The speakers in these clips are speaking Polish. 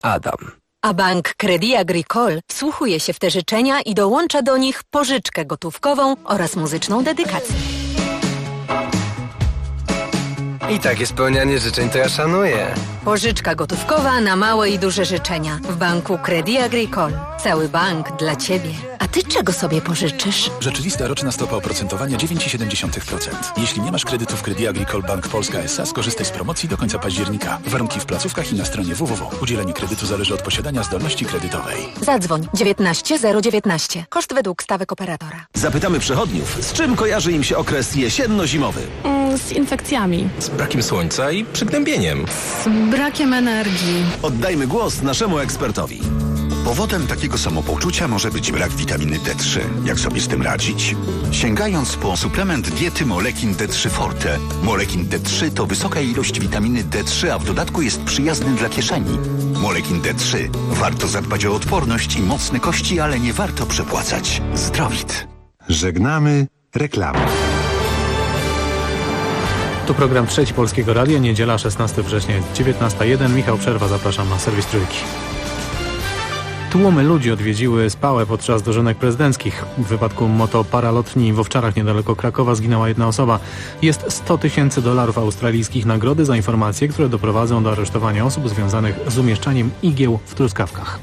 Adam. A bank Crédit Agricole wsłuchuje się w te życzenia i dołącza do nich pożyczkę gotówkową oraz muzyczną dedykację. I takie spełnianie życzeń to ja szanuję. Pożyczka gotówkowa na małe i duże życzenia. W banku Crédit Agricole. Cały bank dla Ciebie. A Ty czego sobie pożyczysz? Rzeczywista roczna stopa oprocentowania 9,7%. Jeśli nie masz kredytów Crédit Agricole Bank Polska S.A., skorzystaj z promocji do końca października. Warunki w placówkach i na stronie www. Udzielenie kredytu zależy od posiadania zdolności kredytowej. Zadzwoń 19 019. Koszt według stawek operatora. Zapytamy przechodniów, z czym kojarzy im się okres jesienno-zimowy? Z infekcjami. Z brakiem słońca i przygnębieniem. Z brakiem energii. Oddajmy głos naszemu ekspertowi. Powodem takiego samopoczucia może być brak witaminy D3. Jak sobie z tym radzić? Sięgając po suplement diety Molekin D3 Forte. Molekin D3 to wysoka ilość witaminy D3, a w dodatku jest przyjazny dla kieszeni. Molekin D3. Warto zadbać o odporność i mocne kości, ale nie warto przepłacać. Zdrowit. Żegnamy reklamy. Tu program Trzeci Polskiego Radia, niedziela 16 września, 19:01. Michał Przerwa, zapraszam na serwis Trójki. Tłumy ludzi odwiedziły Spałę podczas dożynek prezydenckich. W wypadku motoparalotni w Owczarach niedaleko Krakowa zginęła jedna osoba. Jest $100,000 australijskich nagrody za informacje, które doprowadzą do aresztowania osób związanych z umieszczaniem igieł w truskawkach.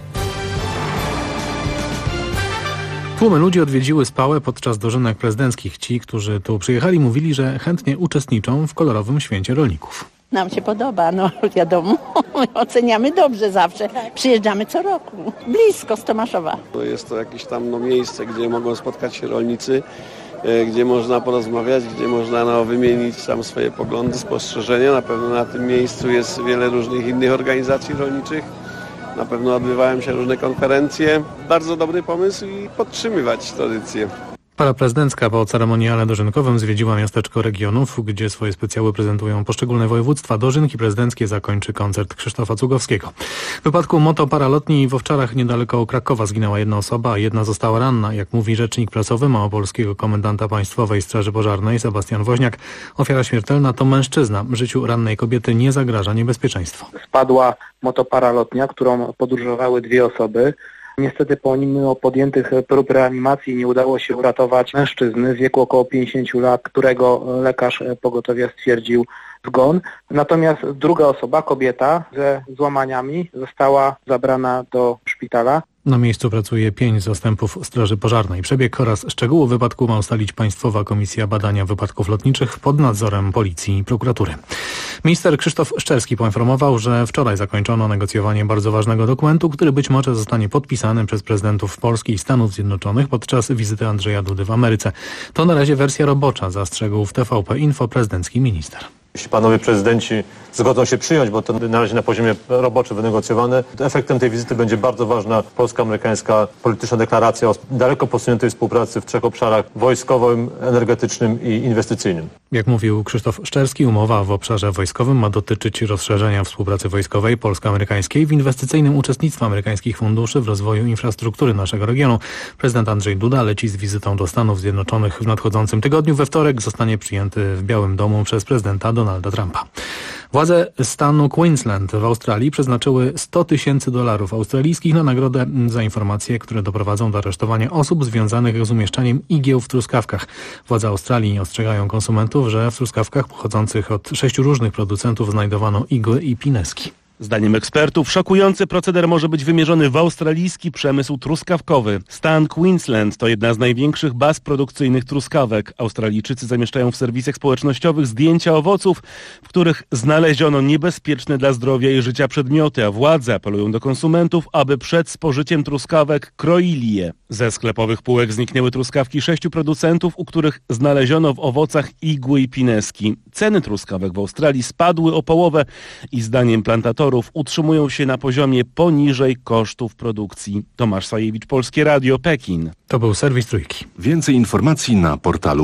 Tłumy ludzi odwiedziły Spałę podczas dożynek prezydenckich. Ci, którzy tu przyjechali, mówili, że chętnie uczestniczą w kolorowym święcie rolników. Nam się podoba, wiadomo, oceniamy dobrze zawsze. Przyjeżdżamy co roku, blisko z Tomaszowa. Jest to jakieś tam miejsce, gdzie mogą spotkać się rolnicy, gdzie można porozmawiać, gdzie można wymienić tam swoje poglądy, spostrzeżenia. Na pewno na tym miejscu jest wiele różnych innych organizacji rolniczych. Na pewno odbywają się różne konferencje. Bardzo dobry pomysł i podtrzymywać tradycję. Para prezydencka po ceremoniale dożynkowym zwiedziła miasteczko regionów, gdzie swoje specjały prezentują poszczególne województwa. Dożynki prezydenckie zakończy koncert Krzysztofa Cugowskiego. W wypadku motoparalotni w Owczarach niedaleko Krakowa zginęła jedna osoba, a jedna została ranna. Jak mówi rzecznik prasowy małopolskiego komendanta Państwowej Straży Pożarnej Sebastian Woźniak, ofiara śmiertelna to mężczyzna. Życiu rannej kobiety nie zagraża niebezpieczeństwo. Spadła motoparalotnia, którą podróżowały dwie osoby. Niestety pomimo podjętych prób reanimacji nie udało się uratować mężczyzny w wieku około 50 lat, którego lekarz pogotowia stwierdził zgon. Natomiast druga osoba, kobieta ze złamaniami, została zabrana do szpitala. Na miejscu pracuje 5 zastępów Straży Pożarnej. Przebieg oraz szczegóły wypadku ma ustalić Państwowa Komisja Badania Wypadków Lotniczych pod nadzorem Policji i Prokuratury. Minister Krzysztof Szczerski poinformował, że wczoraj zakończono negocjowanie bardzo ważnego dokumentu, który być może zostanie podpisany przez prezydentów Polski i Stanów Zjednoczonych podczas wizyty Andrzeja Dudy w Ameryce. To na razie wersja robocza, zastrzegł w TVP Info prezydencki minister. Jeśli panowie prezydenci zgodzą się przyjąć, bo to na razie na poziomie roboczym wynegocjowane, to efektem tej wizyty będzie bardzo ważna polsko-amerykańska polityczna deklaracja o daleko posuniętej współpracy w 3 obszarach: wojskowym, energetycznym i inwestycyjnym. Jak mówił Krzysztof Szczerski, umowa w obszarze wojskowym ma dotyczyć rozszerzenia współpracy wojskowej polsko-amerykańskiej, w inwestycyjnym uczestnictwa amerykańskich funduszy w rozwoju infrastruktury naszego regionu. Prezydent Andrzej Duda leci z wizytą do Stanów Zjednoczonych w nadchodzącym tygodniu. We wtorek zostanie przyjęty w Białym Domu przez prezydenta Donalda Trumpa. Władze stanu Queensland w Australii przeznaczyły $100,000 australijskich na nagrodę za informacje, które doprowadzą do aresztowania osób związanych z umieszczaniem igieł w truskawkach. Władze Australii ostrzegają konsumentów, że w truskawkach pochodzących od 6 różnych producentów znajdowano igły i pineski. Zdaniem ekspertów szokujący proceder może być wymierzony w australijski przemysł truskawkowy. Stan Queensland to jedna z największych baz produkcyjnych truskawek. Australijczycy zamieszczają w serwisach społecznościowych zdjęcia owoców, w których znaleziono niebezpieczne dla zdrowia i życia przedmioty, a władze apelują do konsumentów, aby przed spożyciem truskawek kroili je. Ze sklepowych półek zniknęły truskawki 6 producentów, u których znaleziono w owocach igły i pineski. Ceny truskawek w Australii spadły o połowę i zdaniem plantatorów utrzymują się na poziomie poniżej kosztów produkcji. Tomasz Sajewicz, Polskie Radio, Pekin. To był serwis Trójki. Więcej informacji na portalu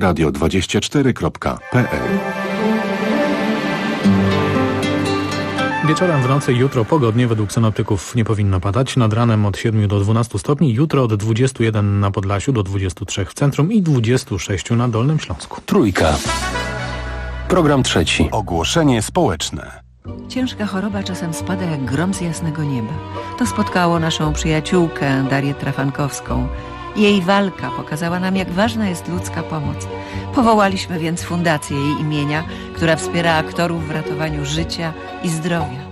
polskieradio24.pl. Wieczorem, w nocy, jutro pogodnie, według synoptyków nie powinno padać. Nad ranem od 7 do 12 stopni, jutro od 21 na Podlasiu do 23 w centrum i 26 na Dolnym Śląsku. Trójka. Program trzeci. Ogłoszenie społeczne. Ciężka choroba czasem spada jak grom z jasnego nieba. To spotkało naszą przyjaciółkę Darię Trafankowską. Jej walka pokazała nam, jak ważna jest ludzka pomoc. Powołaliśmy więc fundację jej imienia, która wspiera aktorów w ratowaniu życia i zdrowia.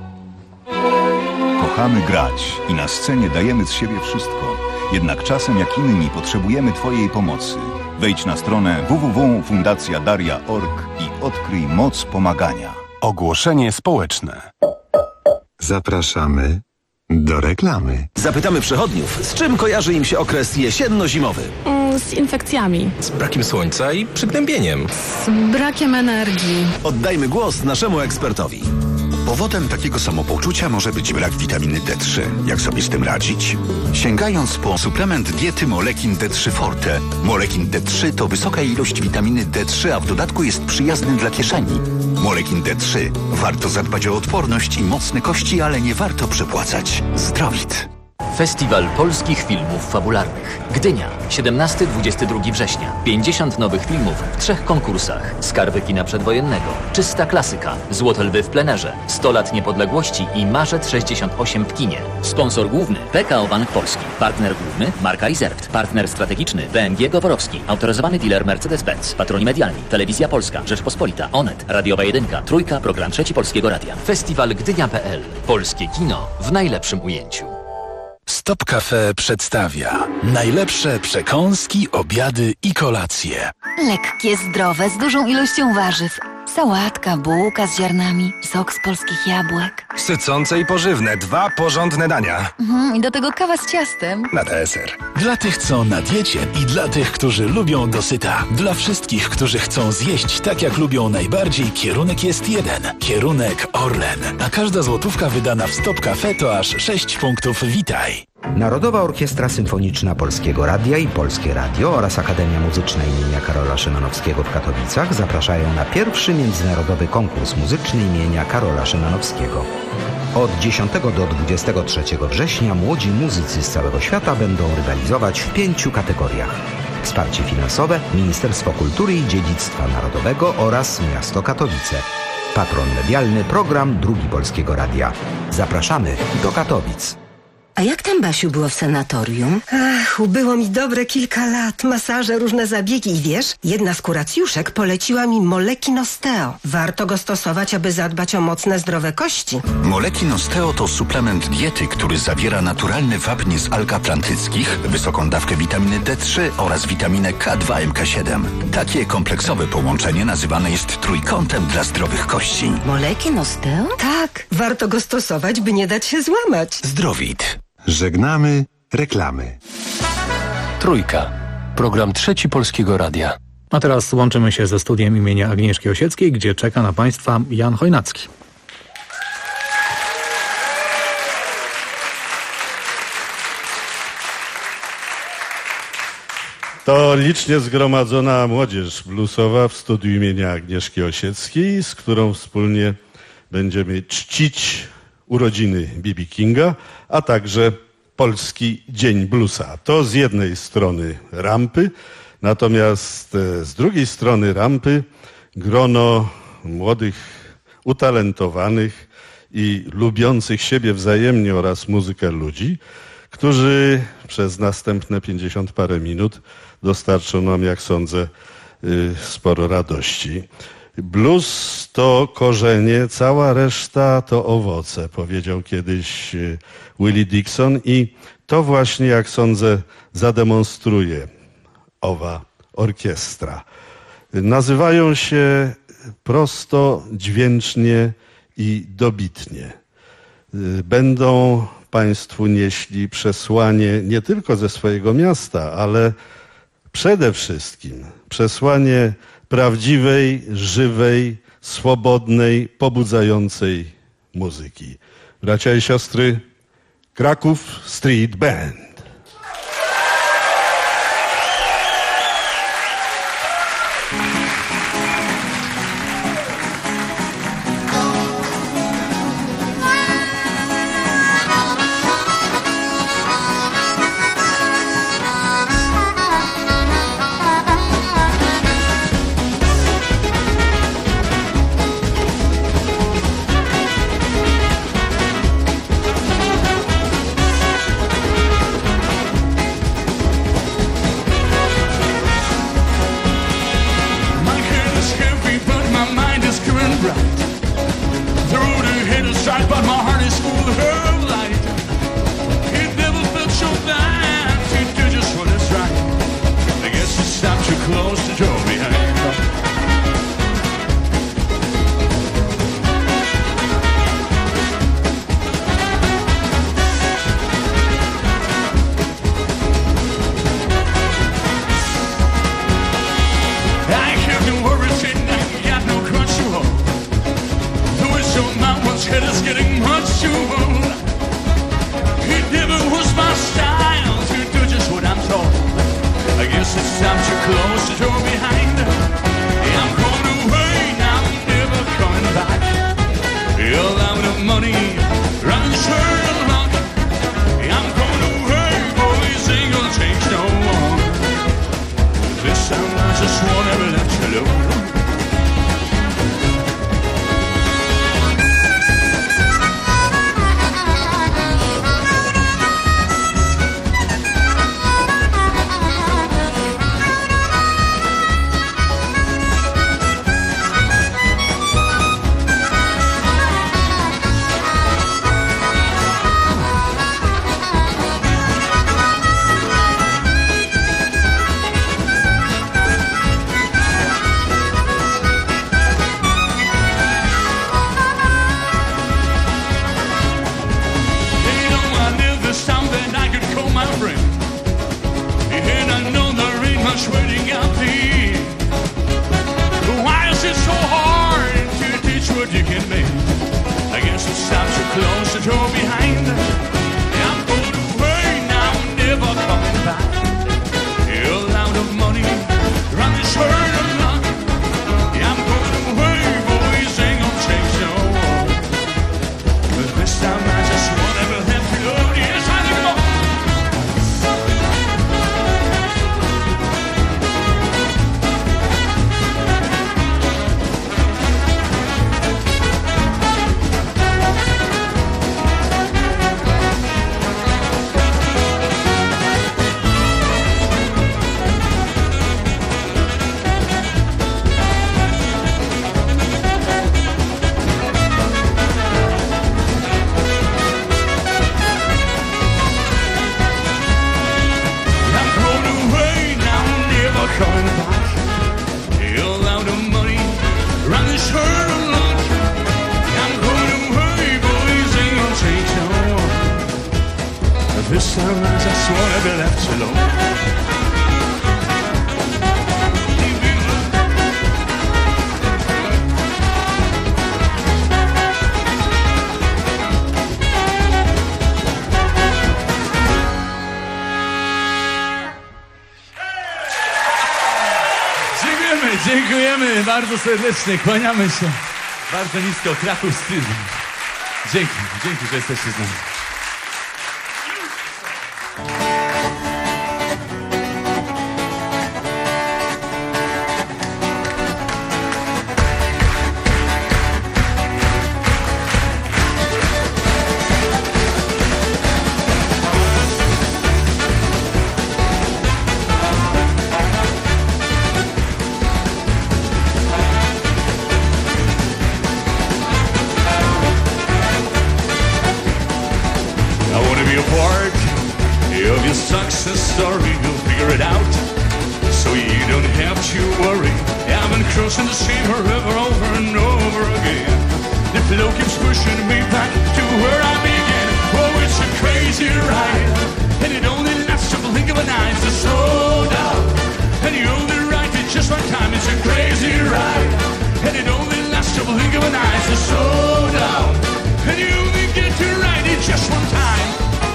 Kochamy grać i na scenie dajemy z siebie wszystko. Jednak czasem jak inni potrzebujemy Twojej pomocy. Wejdź na stronę www.fundacjadaria.org i odkryj moc pomagania. Ogłoszenie społeczne. Zapraszamy do reklamy. Zapytamy przechodniów, z czym kojarzy im się okres jesienno-zimowy. Z infekcjami. Z brakiem słońca i przygnębieniem. Z brakiem energii. Oddajmy głos naszemu ekspertowi. Powodem takiego samopoczucia może być brak witaminy D3. Jak sobie z tym radzić? Sięgając po suplement diety Molekin D3 Forte. Molekin D3 to wysoka ilość witaminy D3, a w dodatku jest przyjazny dla kieszeni. Molekin D3. Warto zadbać o odporność i mocne kości, ale nie warto przepłacać. Zdrowit. Festiwal Polskich Filmów Fabularnych. Gdynia, 17-22 września. 50 nowych filmów w 3 konkursach. Skarby kina przedwojennego, Czysta klasyka, Złote lwy w plenerze, 100 lat niepodległości i Marzec 68 w kinie. Sponsor główny PKO Bank Polski. Partner główny Marka Reserved. Partner strategiczny BMG Goworowski. Autoryzowany dealer Mercedes-Benz. Patroni medialni Telewizja Polska, Rzeczpospolita, Onet, Radiowa 1, Trójka, Program 3 Polskiego Radia. Festiwal Gdynia.pl. Polskie kino w najlepszym ujęciu. Stop Cafe przedstawia najlepsze przekąski, obiady i kolacje. Lekkie, zdrowe, z dużą ilością warzyw. Sałatka, bułka z ziarnami, sok z polskich jabłek. Sycące i pożywne, 2 porządne dania. I do tego kawa z ciastem. Na deser. Dla tych, co na diecie i dla tych, którzy lubią dosyta. Dla wszystkich, którzy chcą zjeść tak, jak lubią najbardziej, kierunek jest jeden. Kierunek Orlen. A każda złotówka wydana w Stop Cafe to aż 6 punktów Witaj. Narodowa Orkiestra Symfoniczna Polskiego Radia i Polskie Radio oraz Akademia Muzyczna imienia Karola Szymanowskiego w Katowicach zapraszają na pierwszy międzynarodowy konkurs muzyczny imienia Karola Szymanowskiego. Od 10 do 23 września młodzi muzycy z całego świata będą rywalizować w 5 kategoriach. Wsparcie finansowe Ministerstwo Kultury i Dziedzictwa Narodowego oraz Miasto Katowice. Patron medialny Program Drugi Polskiego Radia. Zapraszamy do Katowic. A jak tam, Basiu, było w sanatorium? Ach, ubyło mi dobre kilka lat. Masaże, różne zabiegi i wiesz, jedna z kuracjuszek poleciła mi Molekin Osteo. Warto go stosować, aby zadbać o mocne, zdrowe kości. Molekin Osteo to suplement diety, który zawiera naturalny wapń z alg atlantyckich, wysoką dawkę witaminy D3 oraz witaminę K2 MK7. Takie kompleksowe połączenie nazywane jest trójkątem dla zdrowych kości. Molekin Osteo? Tak, warto go stosować, by nie dać się złamać. Zdrowit. Żegnamy reklamy. Trójka. Program 3 Polskiego Radia. A teraz łączymy się ze studiem imienia Agnieszki Osieckiej, gdzie czeka na Państwa Jan Chojnacki. To licznie zgromadzona młodzież bluesowa w studiu imienia Agnieszki Osieckiej, z którą wspólnie będziemy czcić urodziny B.B. Kinga, a także Polski Dzień Bluesa. To z jednej strony rampy, natomiast z drugiej strony rampy grono młodych, utalentowanych i lubiących siebie wzajemnie oraz muzykę ludzi, którzy przez następne 50 parę minut dostarczą nam, jak sądzę, sporo radości. Blues to korzenie, cała reszta to owoce, powiedział kiedyś Willie Dixon i to właśnie, jak sądzę, zademonstruje owa orkiestra. Nazywają się prosto, dźwięcznie i dobitnie. Będą Państwu nieśli przesłanie nie tylko ze swojego miasta, ale przede wszystkim przesłanie prawdziwej, żywej, swobodnej, pobudzającej muzyki. Bracia i siostry, Kraków Street Band. something I could call my friend. And I know there ain't much waiting out there. Why is it so hard to teach what you can make? I guess it stops so close to door behind. I'm going away now, never coming back. You're out of money, run this herd of luck. I'm going away, boys, ain't gonna change no more. But this time I just want to have to go. Yes, I think more. Coming back, you're out of money, run this herd of luck. I'm going away, boys, ain't gonna change no more. But this time I just wanna be left alone. Dziękujemy bardzo serdecznie, kłaniamy się bardzo nisko, Kraków Stylu. Dzięki, że jesteście z nami. Success story, you'll figure it out, so you don't have to worry. I've been crossing the same river over and over again. The flow keeps pushing me back to where I began. Oh, it's a crazy ride, and it only lasts a blink of an eye. So slow down, and you only ride it just one time. It's a crazy ride, and it only lasts a blink of an eye. So slow down, and you only get to ride it just one time.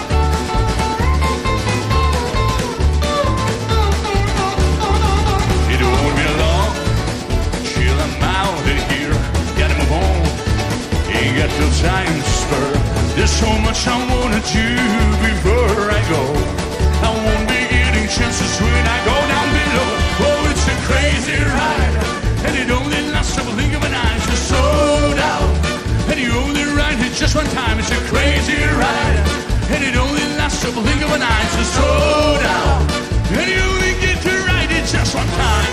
Got no time to spur. There's so much I wanna do before I go. I won't be getting chances when I go down below. Oh, it's a crazy ride, and it only lasts a blink of an eye. So slow down, and you only ride it just one time. It's a crazy ride, and it only lasts a blink of an eye. So slow down, and you only get to ride it just one time.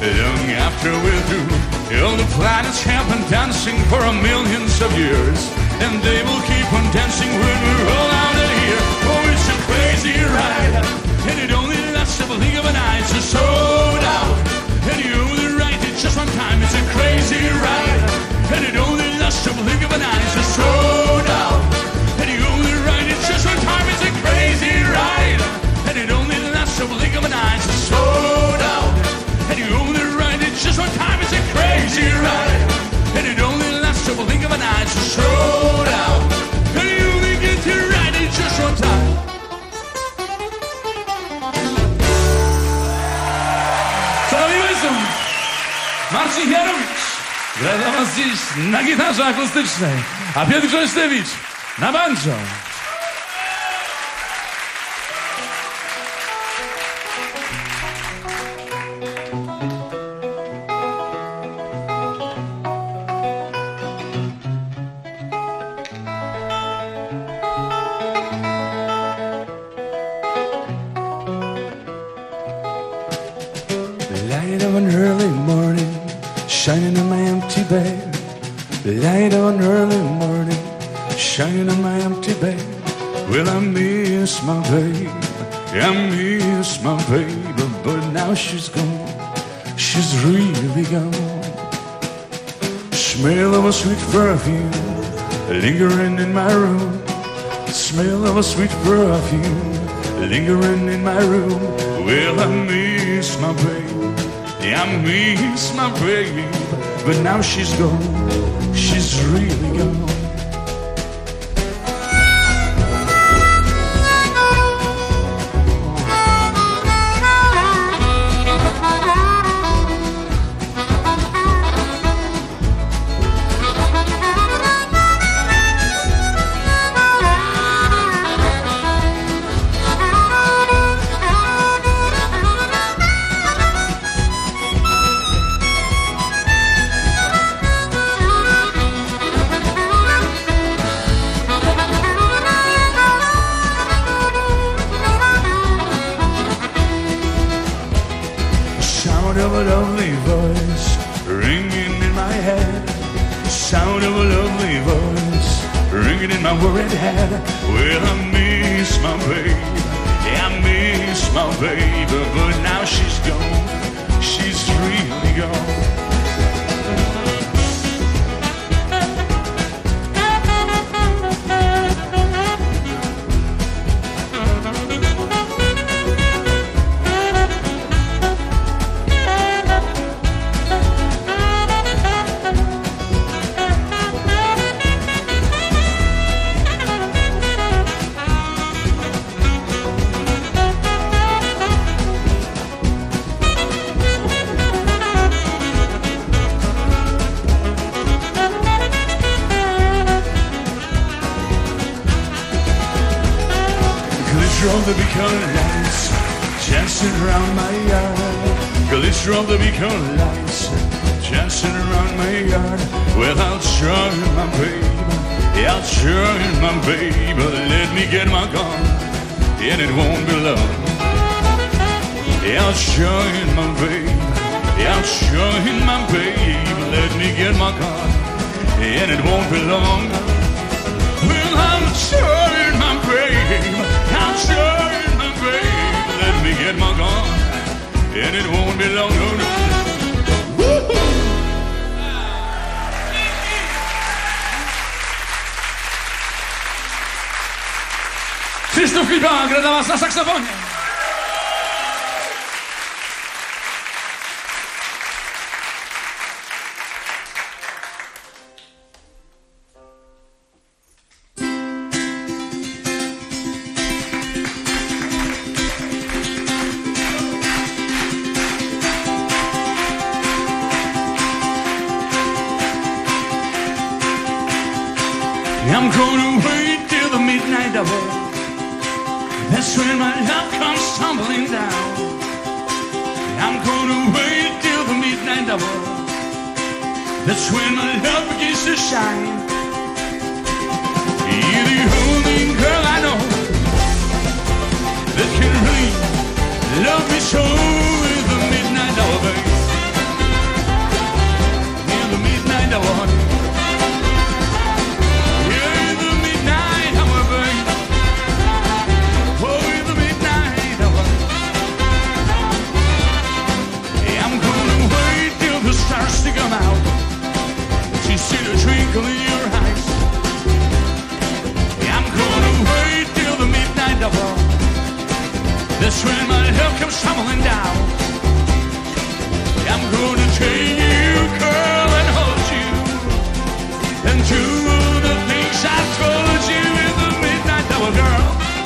long after we're through. All the planets have been dancing for millions of years, and they will keep on dancing when we're all out of here. Oh, it's a crazy ride, and it only lasts a blink of an eye. It's a sold out, and you only ride it just one time. It's a crazy ride, and it only lasts a blink of an eye. It's a sold out, and you only ride it just one time. It's a crazy ride, and it only lasts a blink of an eye. It's a sold out, and you only ride it just one time. It's a crazy ride, and it only lasts a blink of an eye. It's a sold out, and you only get to ride it just one time. Szanowni Państwo, Marcin Jarowicz gra dla Was dziś na gitarze akustycznej, a Piotr Grząsztewicz na banjo. Light of an early morning, shining on my empty bed. Light of an early morning, shining on my empty bed. Well, I miss my baby, I miss my baby, but now she's gone, she's really gone. Smell of a sweet perfume, lingering in my room. Smell of a sweet perfume, lingering in my room. Well, I miss my baby, I miss my baby, but now she's gone, she's really gone. Sound of a lovely voice ringing in my head. Sound of a lovely voice ringing in my worried head. Well, I miss my baby, I miss my baby, but now she's gone, she's really gone. Glitter of the beacon lights dancing around my yard. Glitter of the beacon lights dancing around my yard. Well, I'll show you my baby, I'll show you my baby. Let me get my gun, and it won't be long. I'll show you my baby, I'll show you my baby. Let me get my gun, and it won't be long. Well, I'm showing my babe, I'm showing my babe. Let me get my gun, and it won't be long, no, no. Krzysztof Klipa gra dla Was na saksofonie. I'm gonna wait till the midnight hour. That's when my love comes tumbling down. I'm gonna wait till the midnight hour. That's when my love begins to shine. You're the only girl I know that can really love me so with the midnight hour, babe. gonna take you, girl, and hold you, and do the things I told you in the midnight hour, girl.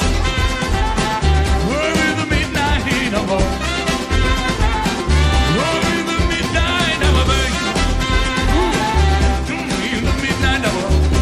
Oh, in the midnight hour. Oh, in the midnight hour, baby. Ooh, in the midnight hour.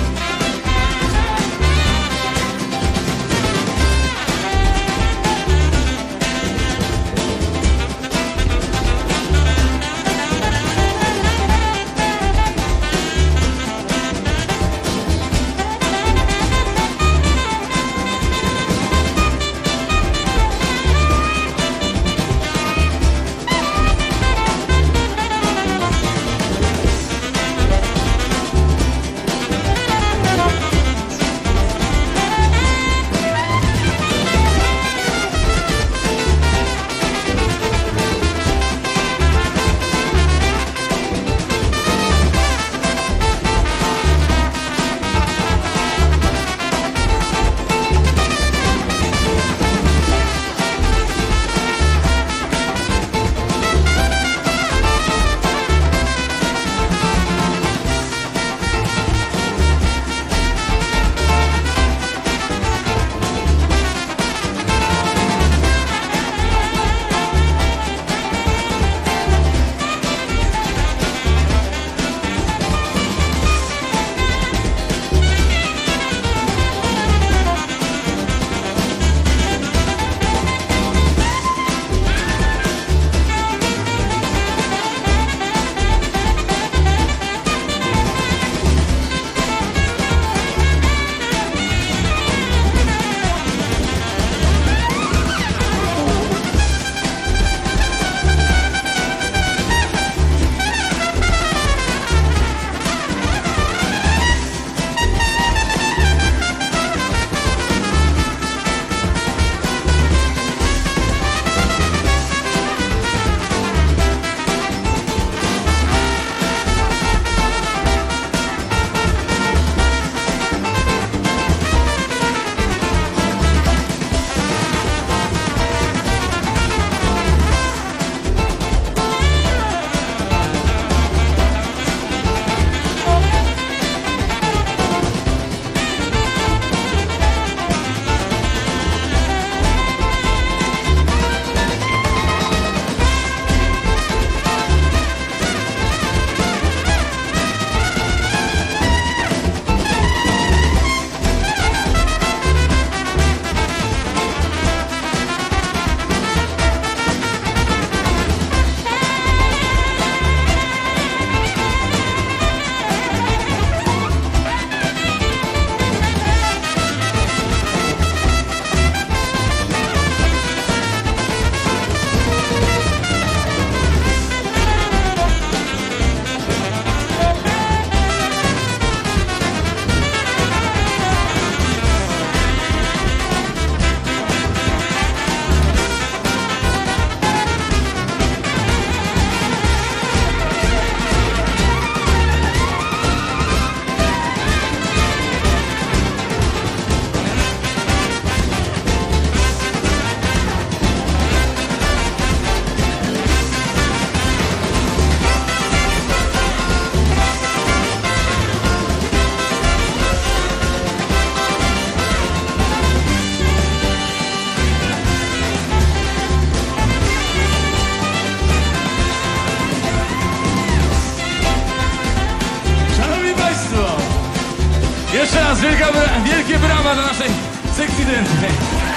Jeszcze raz wielkie brawa dla naszej sekcji dętnej.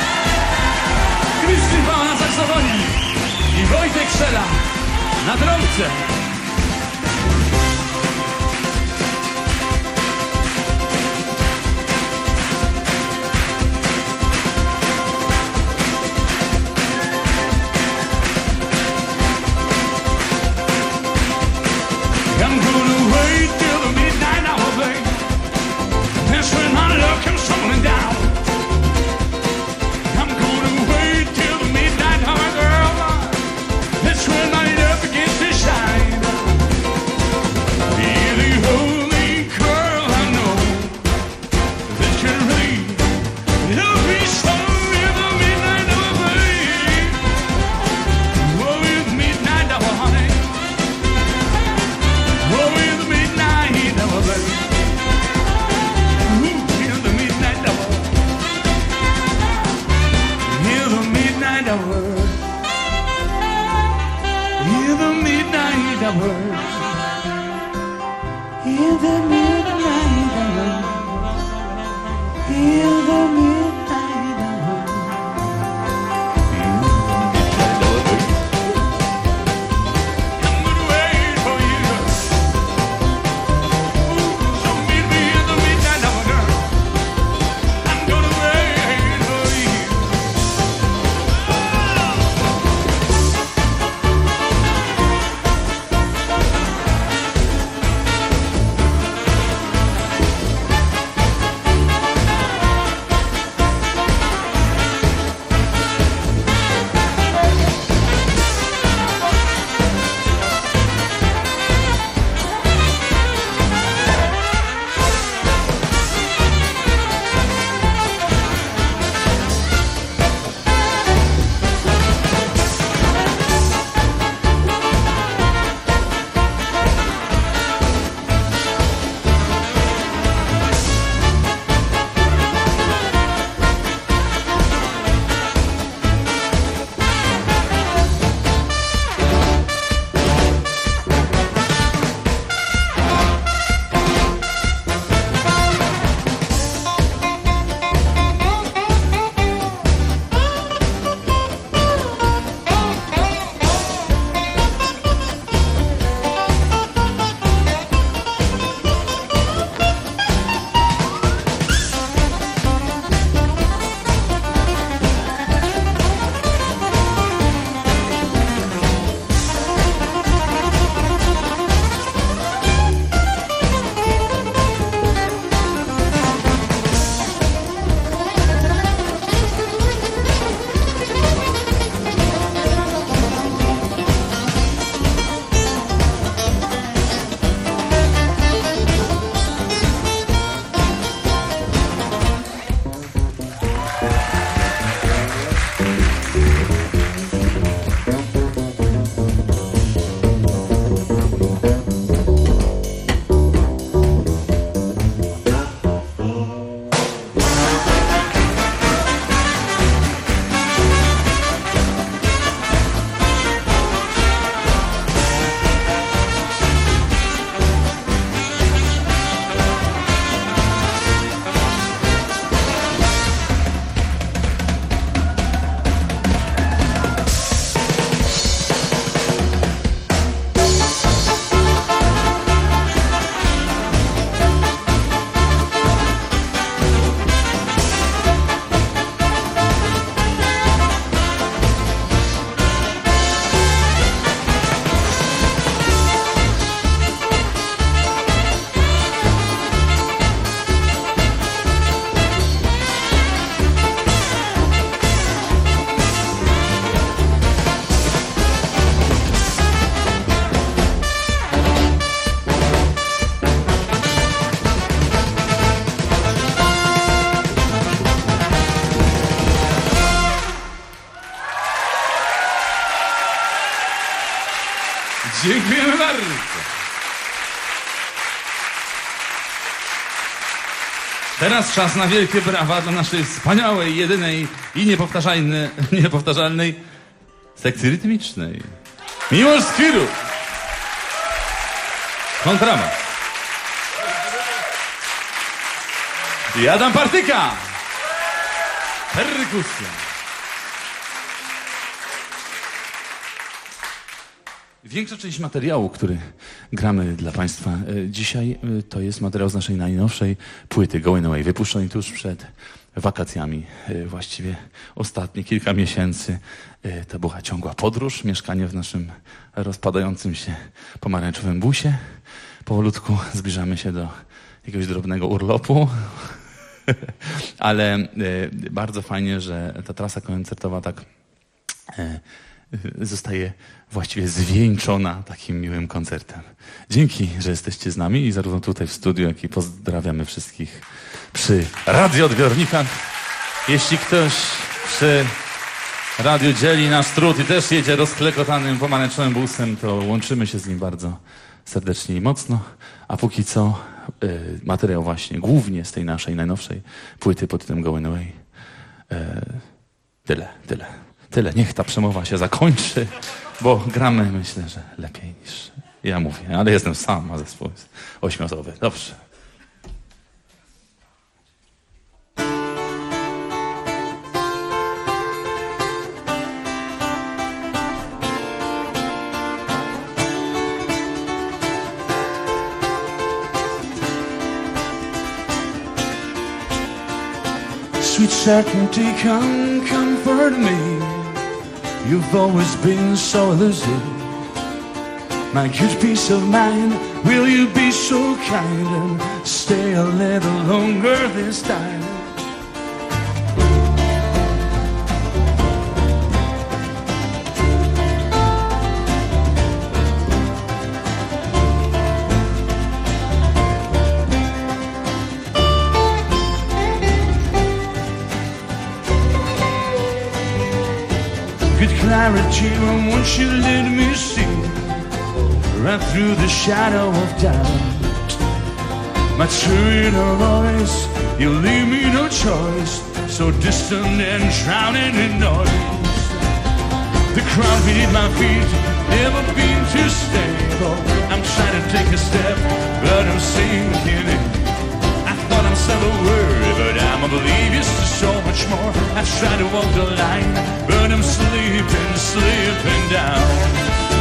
Krystian Bała na saksofonie i Wojtek Szela na trąbce. I'm gonna wait till the midnight hour, babe. That's when my love comes tumbling down. I'm gonna wait till the midnight hour, girl. That's when my love begins to shine. hour, in the midnight hour, in the midnight hour. I'm gonna wait for you. So meet me in the midnight hour, girl. I'm gonna wait for you. Dziękujemy bardzo. Teraz czas na wielkie brawa dla naszej wspaniałej, jedynej i niepowtarzalnej sekcji rytmicznej. Miłosz Skwiru. Kontramas. I Adam Partyka. Perkusja. Większa część materiału, który gramy dla Państwa dzisiaj, to jest materiał z naszej najnowszej płyty Going Away, wypuszczonej tuż przed wakacjami. Właściwie ostatnie kilka miesięcy to była ciągła podróż, mieszkanie w naszym rozpadającym się pomarańczowym busie. Powolutku zbliżamy się do jakiegoś drobnego urlopu, ale bardzo fajnie, że ta trasa koncertowa tak zostaje właściwie zwieńczona takim miłym koncertem. Dzięki, że jesteście z nami i zarówno tutaj w studiu, jak i pozdrawiamy wszystkich przy radioodbiornikach. Jeśli ktoś przy radiu dzieli nasz trud i też jedzie rozklekotanym pomarańczowym busem, to łączymy się z nim bardzo serdecznie i mocno. A póki co materiał właśnie głównie z tej naszej najnowszej płyty pod tytułem Going Away. Tyle. Niech ta przemowa się zakończy, bo gramy, myślę, że lepiej niż Ja mówię, ale jestem sam, a zespół jest 8-osobowy. Dobrze. Sweet certainty, come comfort me. You've always been so elusive. My good peace of mind, will you be so kind and stay a little longer this time? Good clarity, won't you let me see right through the shadow of doubt? My true inner voice, you leave me no choice, so distant and drowning in noise. The ground beneath my feet, never been too stable. I'm trying to take a step, but I'm sinking in. I thought I'm said a word, but I'm a believe it's so much more. I try to walk the line, but I'm slipping down.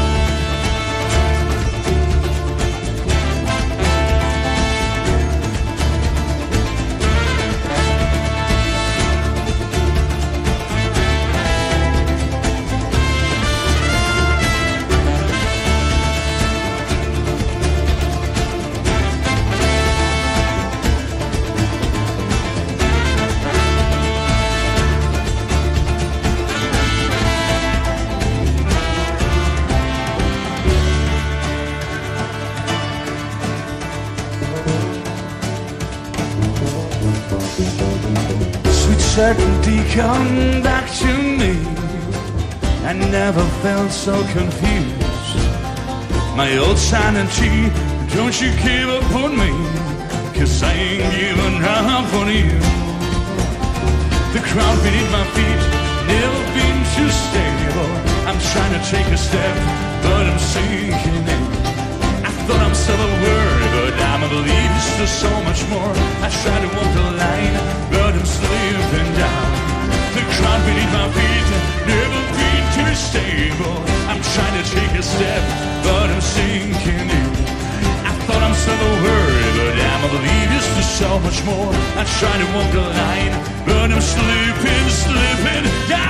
Certainty, come back to me. I never felt so confused. My old sanity, don't you give up on me, 'cause I ain't giving up on you. The ground beneath my feet, never been too stable. I'm trying to take a step, but I'm sinking in. I thought I'm still a word, but I'm a believe it's still so much more. I try to walk the line, but I'm slipping down. The ground beneath my feet, never been too stable. I'm trying to take a step, but I'm sinking in. I thought I'm still a word, but I'm a believe it's still so much more. I try to walk the line, but I'm slipping down.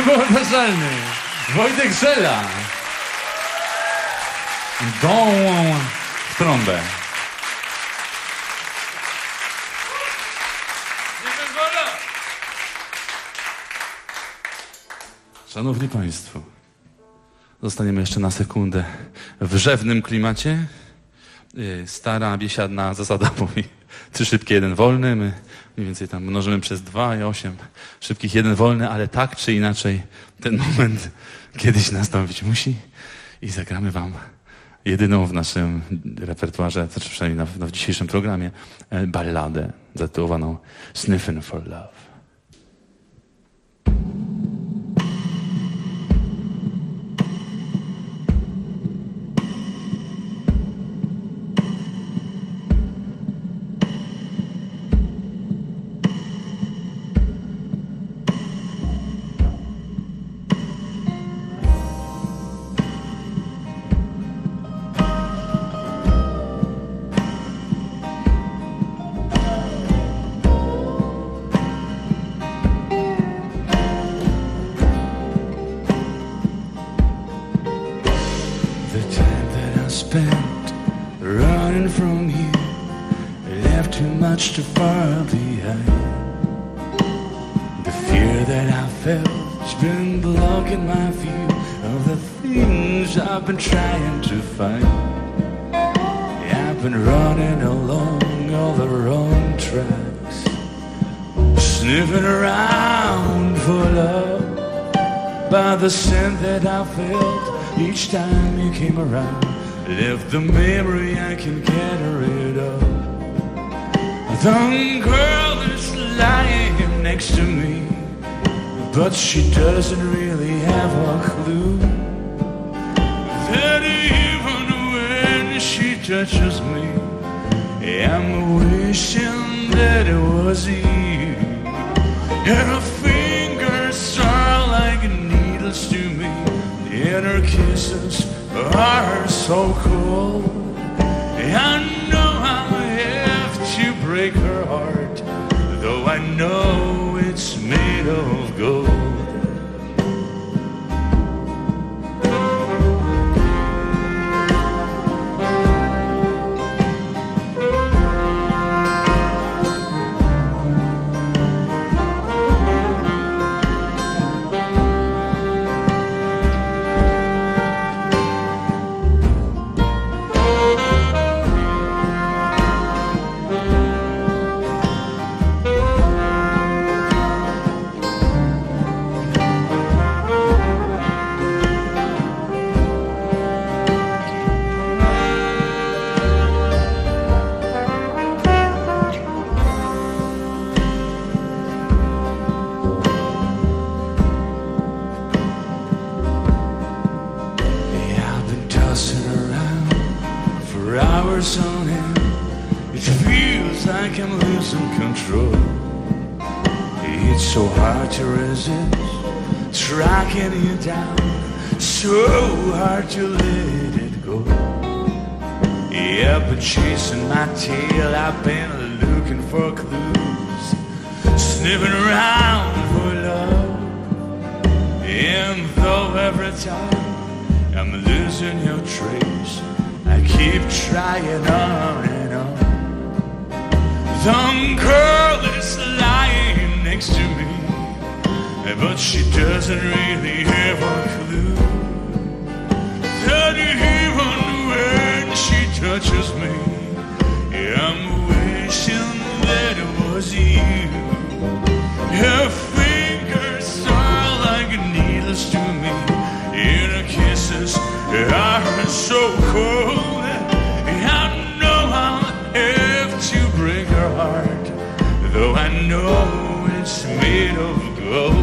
niepowtarzalny Wojtek Żela. Dołą w trąbę. Szanowni Państwo, zostaniemy jeszcze na sekundę w rzewnym klimacie. Stara, biesiadna zasada mówi 3 szybkie, 1 wolny. My mniej więcej tam mnożymy przez 2 i 8 szybkich, 1 wolny, ale tak czy inaczej ten moment kiedyś nastąpić musi i zagramy wam jedyną w naszym repertuarze, znaczy przynajmniej w dzisiejszym programie, balladę zatytułowaną Sniffin' for Love. spent running from you, left too much too far behind. The fear that I felt's been blocking my view of the things I've been trying to find. I've been running along all the wrong tracks, sniffing around for love by the scent that I felt each time you came around. Left the memory I can get rid of. The girl is lying next to me, but she doesn't really have a clue that even when she touches me, I'm wishing that it was you. Her fingers are like needles to me, and her kisses are so cold. I know I'll have to break her heart, though I know it's made of gold. Tracking you down, so hard to let it go. Yeah, but chasing my tail, I've been looking for clues, sniffing around for love. And though every time I'm losing your trace, I keep trying on and on. The girl is lying next to me, but she doesn't really have a clue that even when she touches me, I'm wishing that it was you. Her fingers are like needles to me, and her kisses are so cold. I know I'll have to break her heart, though I know it's made of gold.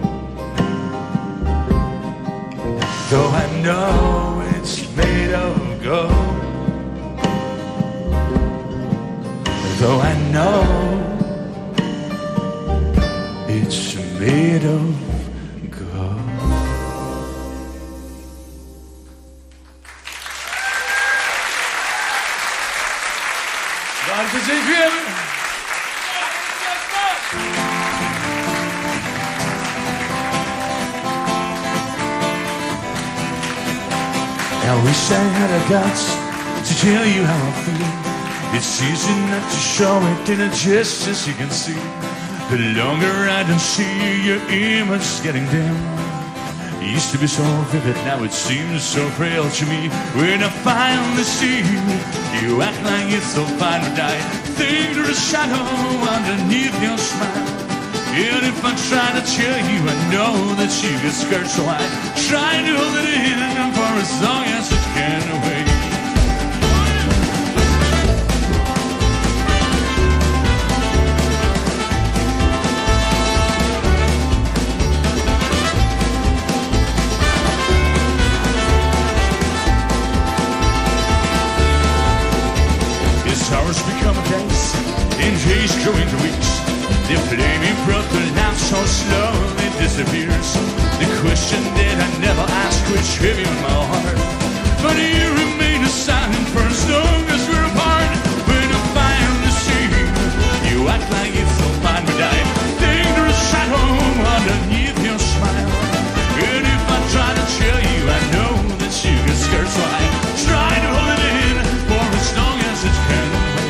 Though I know it's made of gold. Though I know it's made of gold. Bardzo dziękujemy. I wish I had the guts to tell you how I feel. It's easy not to show it in a just as you can see. The longer I don't see your image getting dim. It used to be so vivid, now it seems so frail to me. When I finally see you, you act like it's so fine, but I think there's a shadow underneath your smile. And if I try to tell you, I know that you get scared, so I try to hold it in for as long as I can wait. Hours become days, and days grow into weeks. The flaming brother life so slowly disappears. The question that I never asked was heavy on my heart, but you remain silent for as long as we're apart. When I finally see you, you act like it's so fine, but I think there's a shadow underneath your smile. And if I try to tell you, I know that you get scared, so I try to hold it in for as long as it can.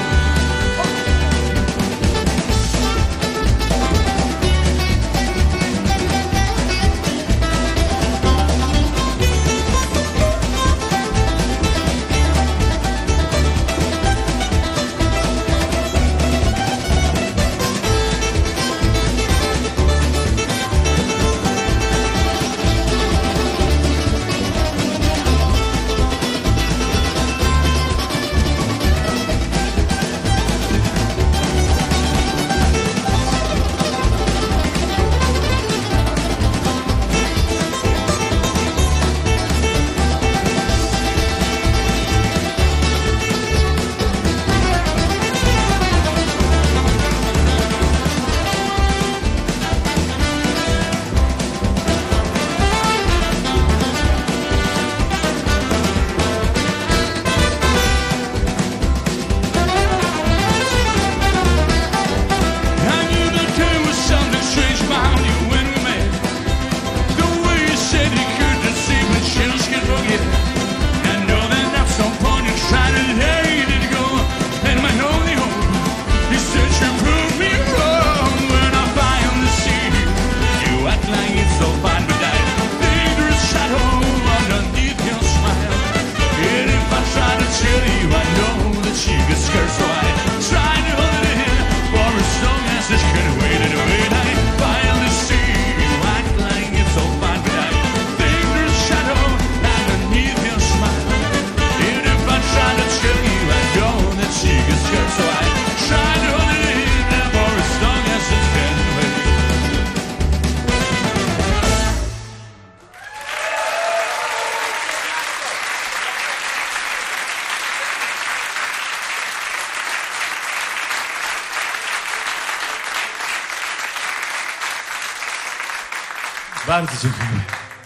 Bardzo dziękuję.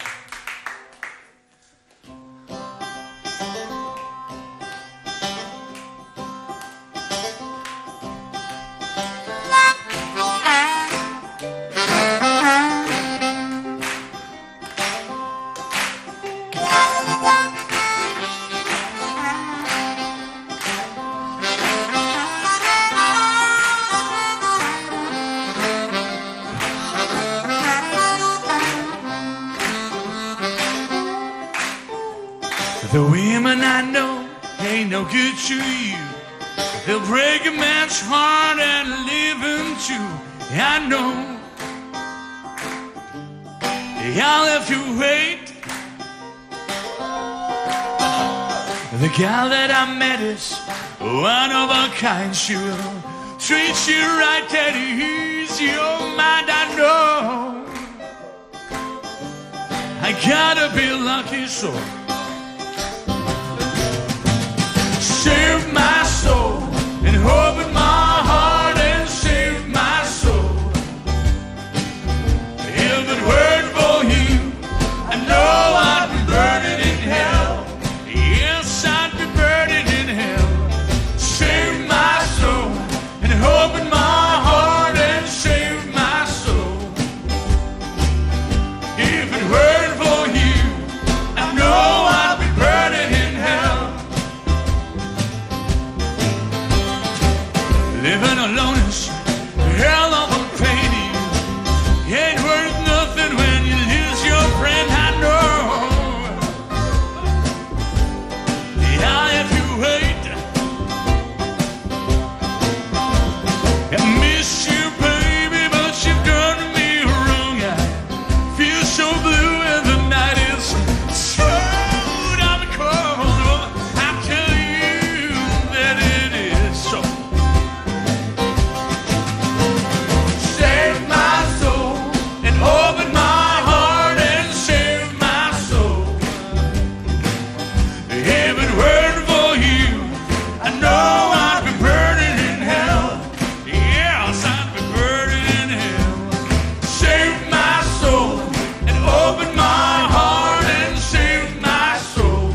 The women I know ain't no good to you. They'll break a man's heart and leave him too. I know. I'll have to wait. The gal that I met is one of a kind. She will treat you right at ease. Your mind, I know. I gotta be lucky, so save my soul and open my heart and save my soul. If it weren't for you, I know I'd be burning in hell. Yes, I'd be burning in hell. Save my soul and open my heart and save my soul. If it weren't for you, I know Living alone is hell of a pain. Ain't worth nothing when you lose your friend, I know. Yeah, if you wait, I miss you, baby, but you've done me wrong. I feel so blue and the night is so damn cold. I tell you that it is so. Save my soul and open my heart and save my soul. If it weren't for you, I know I'd be burning in hell. Yes, I'd be burning in hell. Save my soul and open my heart and save my soul.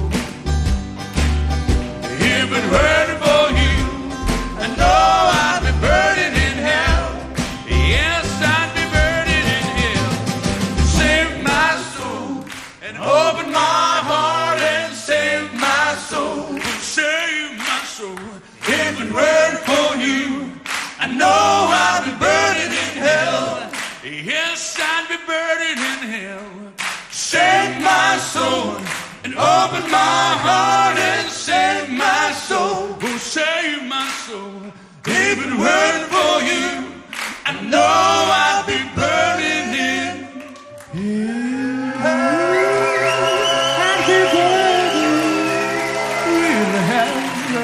If it weren't for you, I know I'd be burning in hell. Yes, I'd be burning in hell. Save my soul and open my heart and save my soul. Save my soul. If it weren't for you, I know I'd be burning in hell. Yes, I'd be burning in hell. Save my soul and open my heart and save my soul. Oh, save my soul. If it weren't for you, I know I'd be burning in hell. I'd be burning in hell.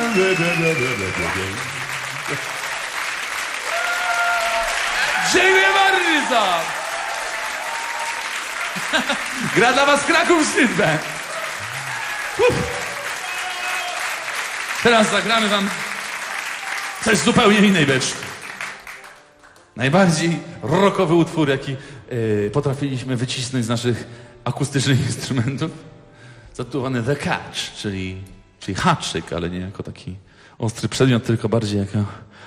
Dziękuję bardzo. Gra dla was Kraków Sydney. Teraz zagramy wam coś zupełnie innej beczki. Najbardziej rockowy utwór, jaki potrafiliśmy wycisnąć z naszych akustycznych instrumentów. Zatytułowany The Catch, czyli haczyk, ale nie jako taki ostry przedmiot, tylko bardziej jako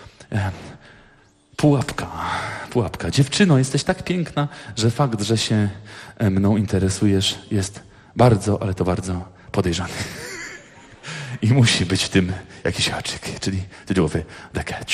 pułapka. Dziewczyno, jesteś tak piękna, że fakt, że się mną interesujesz, jest bardzo, ale to bardzo podejrzany. I musi być w tym jakiś haczyk, czyli tytułowy The Catch.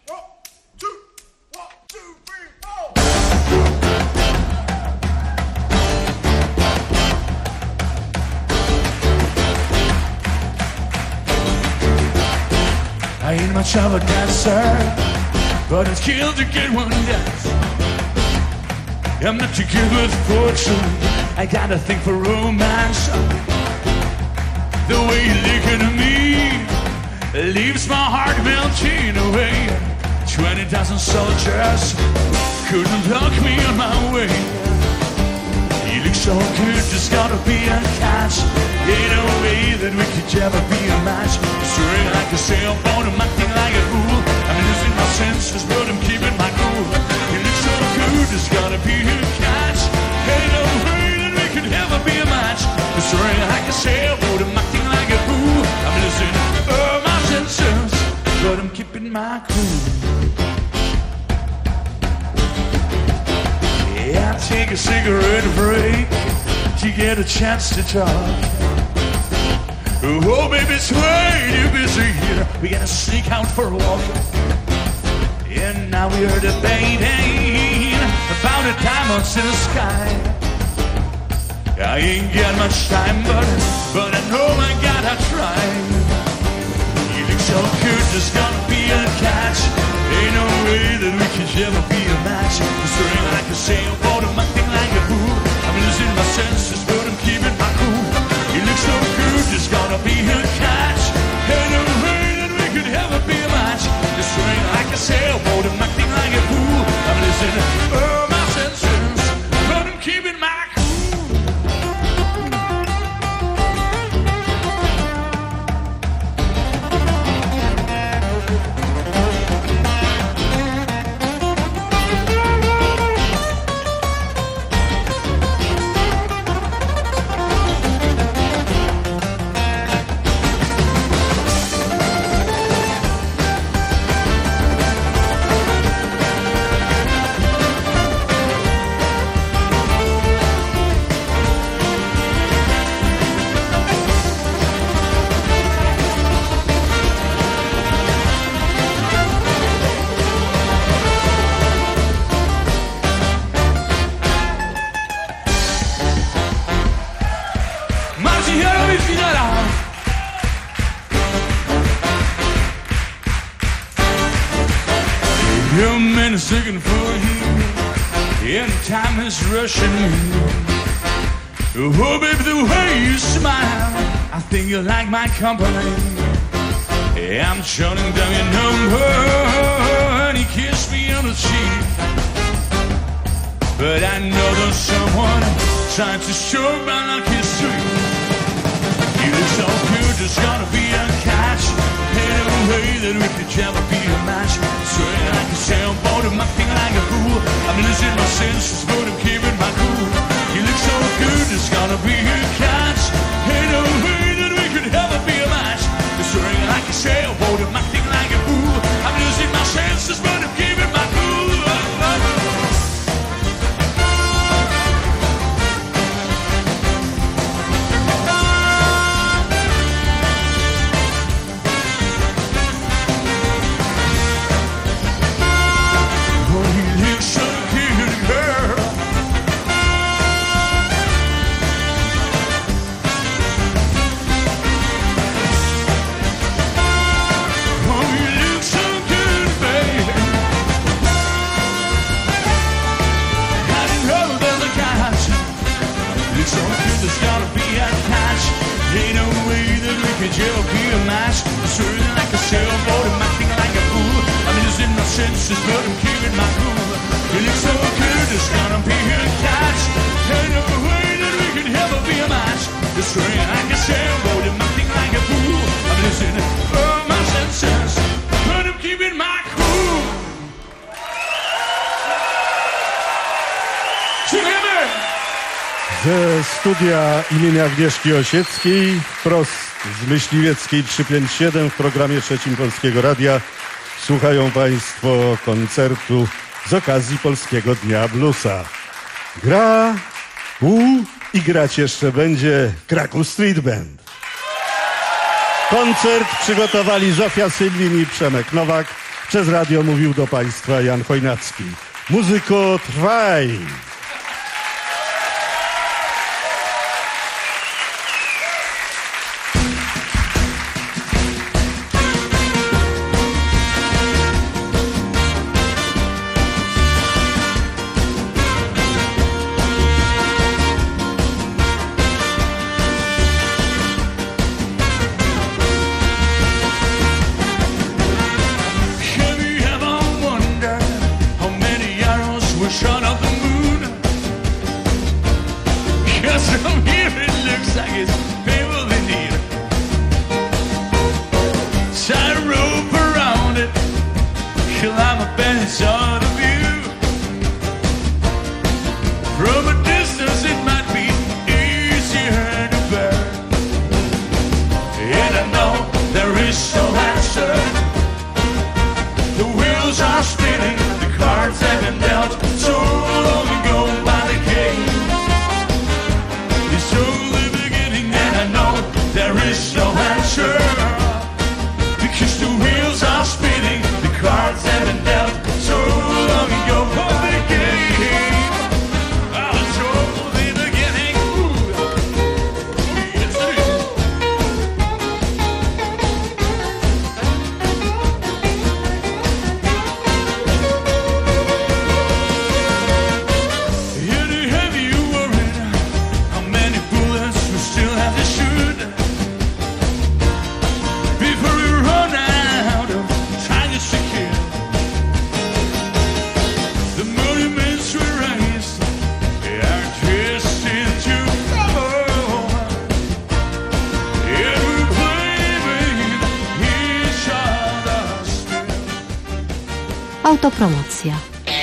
I ain't much of a dancer, but it's killed to get one dance. I'm not too good with fortune, I got a thing for romance. The way you look at me leaves my heart melting away. 20,000 soldiers couldn't block me on my way. You look so good, there's gotta be a catch. Ain't no way that we could ever be a match. Straight like a sailboat, I'm acting like a fool. I'm losing my senses, but I'm keeping my cool. You look so good, there's gotta be a catch. Ain't no way that we could ever be a match. Straight like a sailboat, I'm acting like a fool. I'm losing my senses, but I'm keeping my cool. Yeah, I take a cigarette break to get a chance to talk. Oh, baby, it's way too busy here. We gotta sneak out for a walk. And now we're debating about the diamonds in the sky. I ain't got much time, but I know I gotta try. You look so good, there's gonna be a catch. Ain't no way that we could ever be a match. Straight like a sailboat, I'm acting like a fool. I'm losing my senses, but I'm keeping my cool. You look so good, there's gonna be a catch. Ain't no way that we could ever be a match. Straight like a sailboat, I'm acting like a fool. I'm losing my senses, but I'm keeping my cool. Your man is looking for you, and time is rushing you. Oh, baby, the way you smile, I think you like my company. I'm shutting down your number, and he kissed me on the cheek. But I know there's someone trying to show my lucky streak. You look so good, there's gonna be a catch. Ain't no way that we could ever be a match. Swing like a sailboat and my thing like a fool. I'm losing my senses, but I'm keeping my cool. You look so good, there's gonna be a catch. Ain't no way that we could ever be a match. Swing like a sailboat and my thing like a fool. I'm losing my senses, but I'm keeping my cool. Senses, but I'm keeping my cool. You look so good, there's gonna be a catch. Ain't no way that we could ever be a match. The string like a sailboat and my thing like a fool. I'm losing all my senses, but I'm keeping my cool. Dziękujemy! Ze studia imienia Agnieszki Osieckiej, wprost z Myśliwieckiej 357 w programie Trzecim Polskiego Radia. Słuchają Państwo koncertu z okazji Polskiego Dnia Bluesa. Gra i grać jeszcze będzie Kraków Street Band. Koncert przygotowali Zofia Sylwin i Przemek Nowak. Przez radio mówił do Państwa Jan Chojnacki. Muzyko, trwaj! Autopromocja.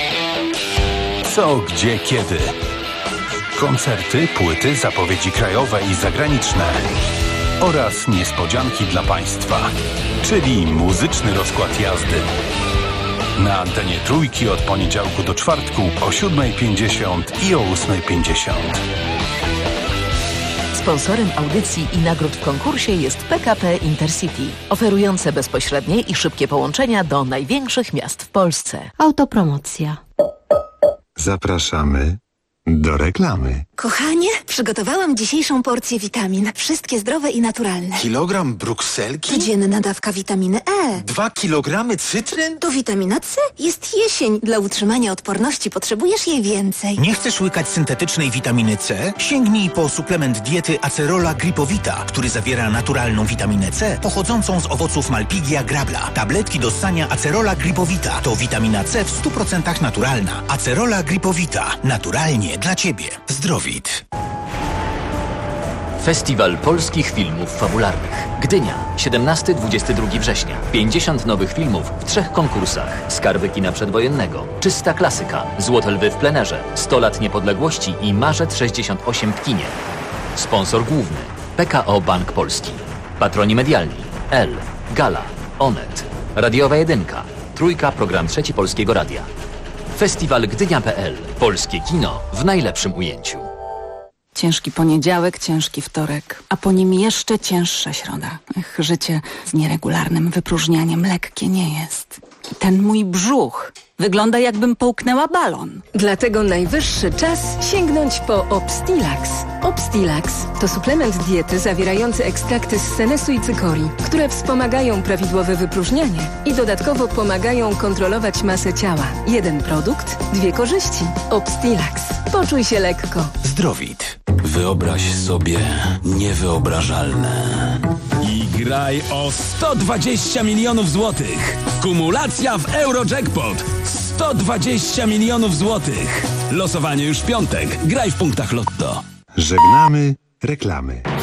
Co, gdzie, kiedy. Koncerty, płyty, zapowiedzi krajowe i zagraniczne oraz niespodzianki dla Państwa, czyli muzyczny rozkład jazdy. Na antenie Trójki od poniedziałku do czwartku o 7:50 i o 8:50. Sponsorem audycji i nagród w konkursie jest PKP Intercity, oferujące bezpośrednie i szybkie połączenia do największych miast w Polsce. Autopromocja. Zapraszamy do reklamy. Kochanie, przygotowałam dzisiejszą porcję witamin. Wszystkie zdrowe i naturalne. Kilogram brukselki? Codzienna dawka witaminy E. 2 kilogramy cytryn? To witamina C. Jest jesień. Dla utrzymania odporności potrzebujesz jej więcej. Nie chcesz łykać syntetycznej witaminy C? Sięgnij po suplement diety Acerola Gripowita, który zawiera naturalną witaminę C pochodzącą z owoców Malpighia grabla. Tabletki do ssania Acerola Gripowita to witamina C w 100% naturalna. Acerola Gripowita. Naturalnie dla Ciebie. Zdrowit. Festiwal polskich filmów fabularnych. Gdynia, 17-22 września. 50 nowych filmów w 3 konkursach. Skarby kina przedwojennego, Czysta klasyka, Złote lwy w plenerze, 100 lat niepodległości i Marzec 68 w kinie. Sponsor główny PKO Bank Polski. Patroni medialni L, Gala, Onet, Radiowa Jedynka, Trójka, program 3 Polskiego Radia. Festiwal Gdynia.pl. Polskie kino w najlepszym ujęciu. Ciężki poniedziałek, ciężki wtorek, a po nim jeszcze cięższa środa. Życie z nieregularnym wypróżnianiem lekkie nie jest. I ten mój brzuch wygląda, jakbym połknęła balon. Dlatego najwyższy czas sięgnąć po Obstilax. Obstilax to suplement diety zawierający ekstrakty z senesu i cykorii, które wspomagają prawidłowe wypróżnianie i dodatkowo pomagają kontrolować masę ciała. Jeden produkt, 2 korzyści. Obstilax. Poczuj się lekko. Zdrowit. Wyobraź sobie niewyobrażalne. I graj o 120 milionów złotych. Kumulacja w Eurojackpot. 120 milionów złotych. Losowanie już w piątek. Graj w punktach Lotto. Żegnamy reklamy.